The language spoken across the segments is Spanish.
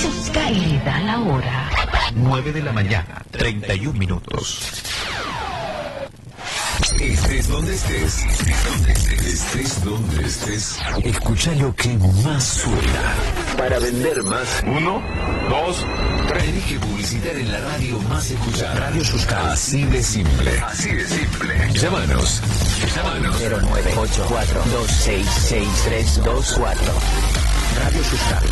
Caída la hora. 9 de la mañana, 31 minutos. Estés donde estés, estés donde estés, escucha lo que más suena. Para vender más. 1, 2, 3. Elige publicitar en la radio más escuchada. Radio Suscal. Así de simple. Así de simple. Llámanos. 0984266324. Radio Suscal.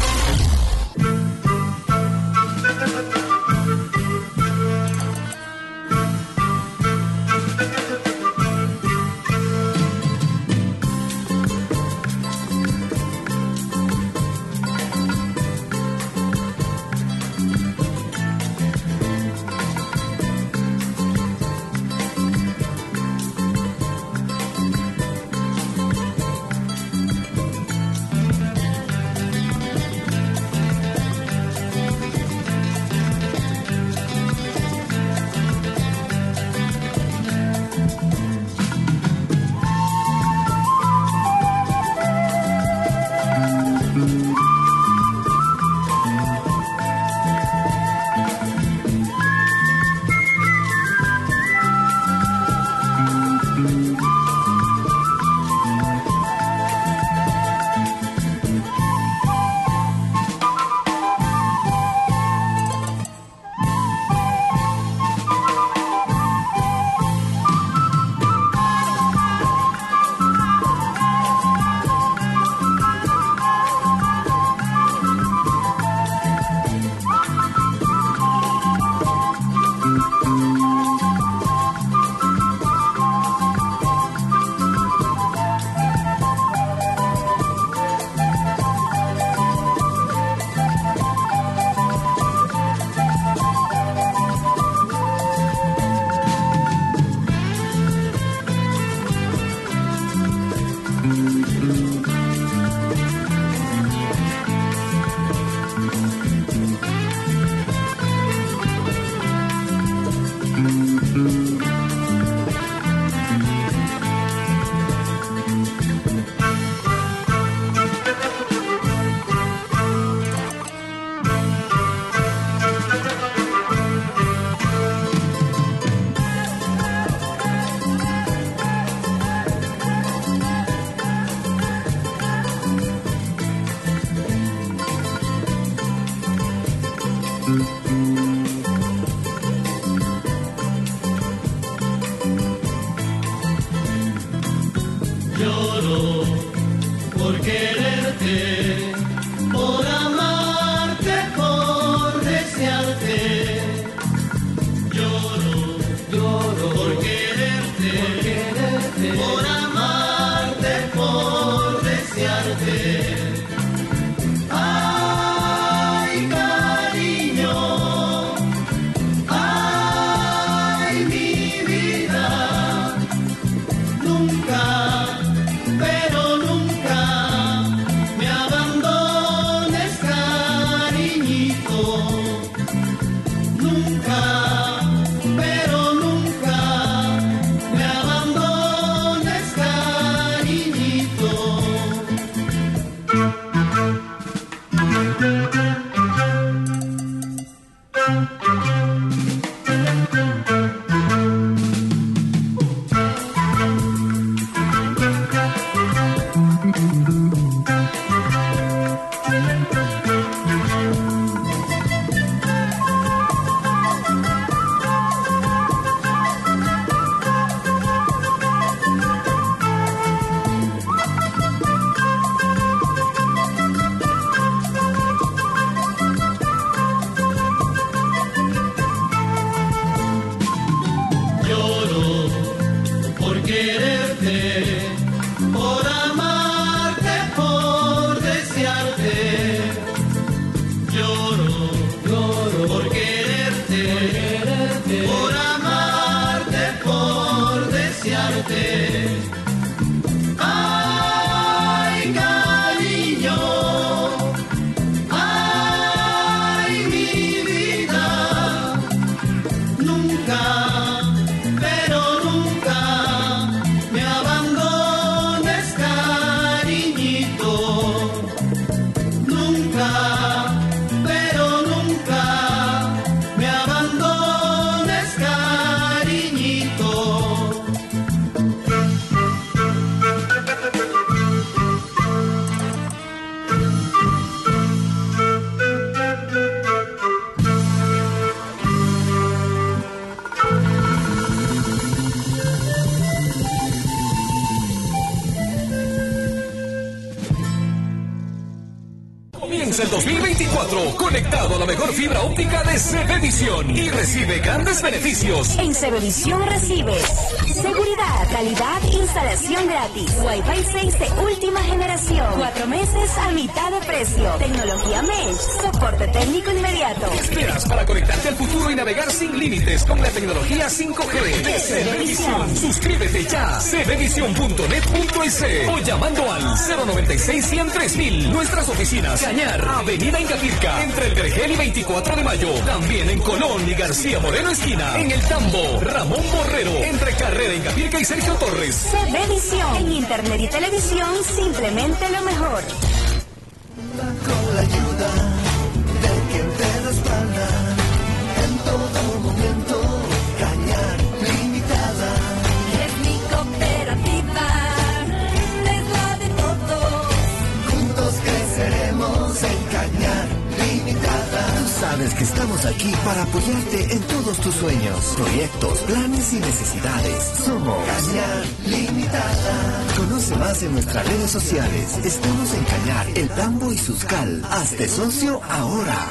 Comienza el 2024 conectado a la mejor fibra óptica de CBvisión y recibe grandes beneficios. En CBvisión recibes seguridad, calidad, instalación gratis, Wi-Fi 6 de última generación, 4 meses a mitad de precio, tecnología Mesh, soporte técnico inmediato. ¿Qué esperas para conectarte al futuro y navegar sin límites con la tecnología 5G de CBvisión? Suscríbete ya, cbvision.net.es o llamando al 096-100-3000. Nuestras oficinas, Cañar, Avenida Ingapirca, entre el Vergel y 24 de Mayo. También en Colón y García Moreno esquina. En El Tambo, Ramón Borrero, entre Carrera Ingapirca y Sergio Torres. CBvisión, en internet y televisión, simplemente lo mejor. Con la ayuda de quien te respalda en todo momento. Cañar Limitada Es mi cooperativa, es la de todos. Juntos creceremos en Cañar Limitada. Tú sabes que estamos aquí para apoyarte en todos tus sueños, proyectos, planes y necesidades. Somos Cañar Limitada. Conoce más en nuestras redes sociales. Estamos en Cañar, El Tambo y Suscal. Hazte socio ahora.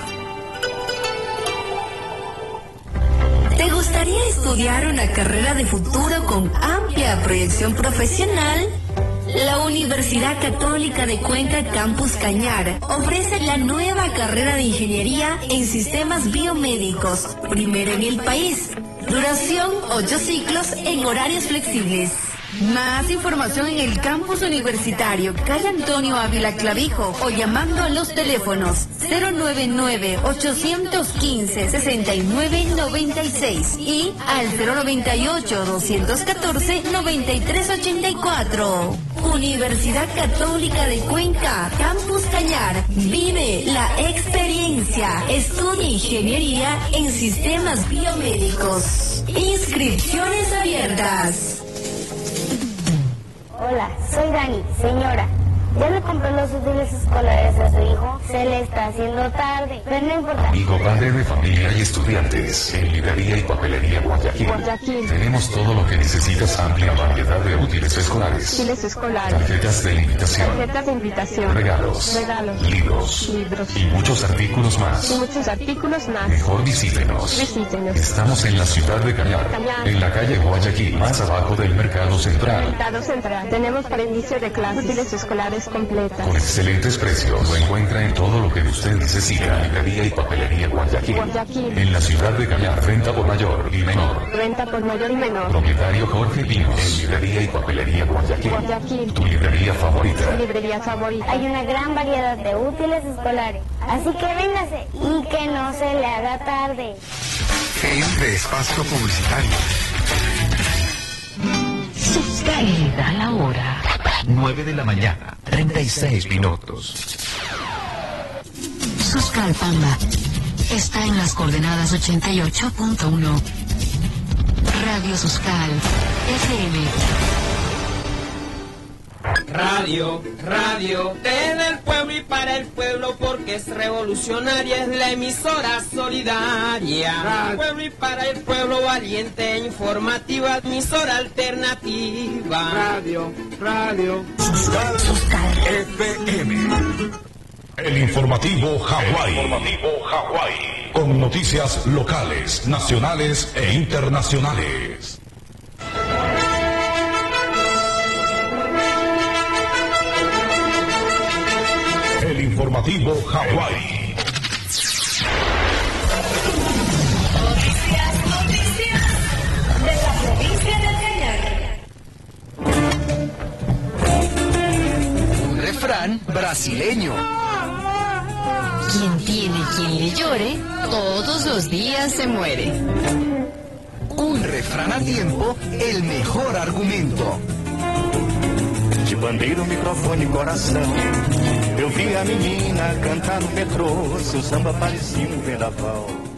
¿Te gustaría estudiar una carrera de futuro con amplia proyección profesional? La Universidad Católica de Cuenca Campus Cañar ofrece la nueva carrera de Ingeniería en Sistemas Biomédicos, primera en el país. Duración 8 ciclos en horarios flexibles. Más información en el campus universitario, calle Antonio Ávila Clavijo, o llamando a los teléfonos 099-815-6996 y al 098-214-9384. Universidad Católica de Cuenca, Campus Cañar. Vive la experiencia. Estudia ingeniería en sistemas biomédicos. Inscripciones abiertas. Hola, soy Dani, señora. ¿Ya le compré los útiles escolares a su hijo? Se le está haciendo tarde, pero no importa. Amigo padre de familia y estudiantes, en Librería y Papelería Guayaquil. Tenemos todo lo que necesitas, amplia variedad de útiles escolares. Tarjetas de invitación. Regalos. Libros. Y muchos artículos más. Mejor visítenos. Estamos en la ciudad de Cañar, en la calle Guayaquil, más abajo del Mercado Central. Tenemos para inicio de clases, útiles escolares completas. Con excelentes precios. Lo encuentra en todo lo que usted necesita. Librería y Papelería Guayaquil. En la ciudad de Cañar, venta por mayor y menor. Propietario Jorge Pinos. En Librería y Papelería Guayaquil. Tu librería favorita. Hay una gran variedad de útiles escolares. Así que véngase y que no se le haga tarde. Fin de espacio publicitario. Suscal da la hora. 9 de la mañana, 36 minutos. Suscal Panda está en las coordenadas 88.1. Radio Suscal FM. Radio del pueblo y para el pueblo, porque es revolucionaria, es la emisora solidaria. Del pueblo y para el pueblo, valiente, informativa, emisora alternativa. Radio Suscal FM. El informativo Hawái. Con noticias locales, nacionales e internacionales. El informativo Hawái. Noticias de la provincia de Cañar. Un refrán brasileño. Quien tiene quien le llore, todos los días se muere. Un refrán a tiempo, el mejor argumento. De bandeira, microfone e coração, eu vi a menina cantar no metrô, seu samba parecia vendaval.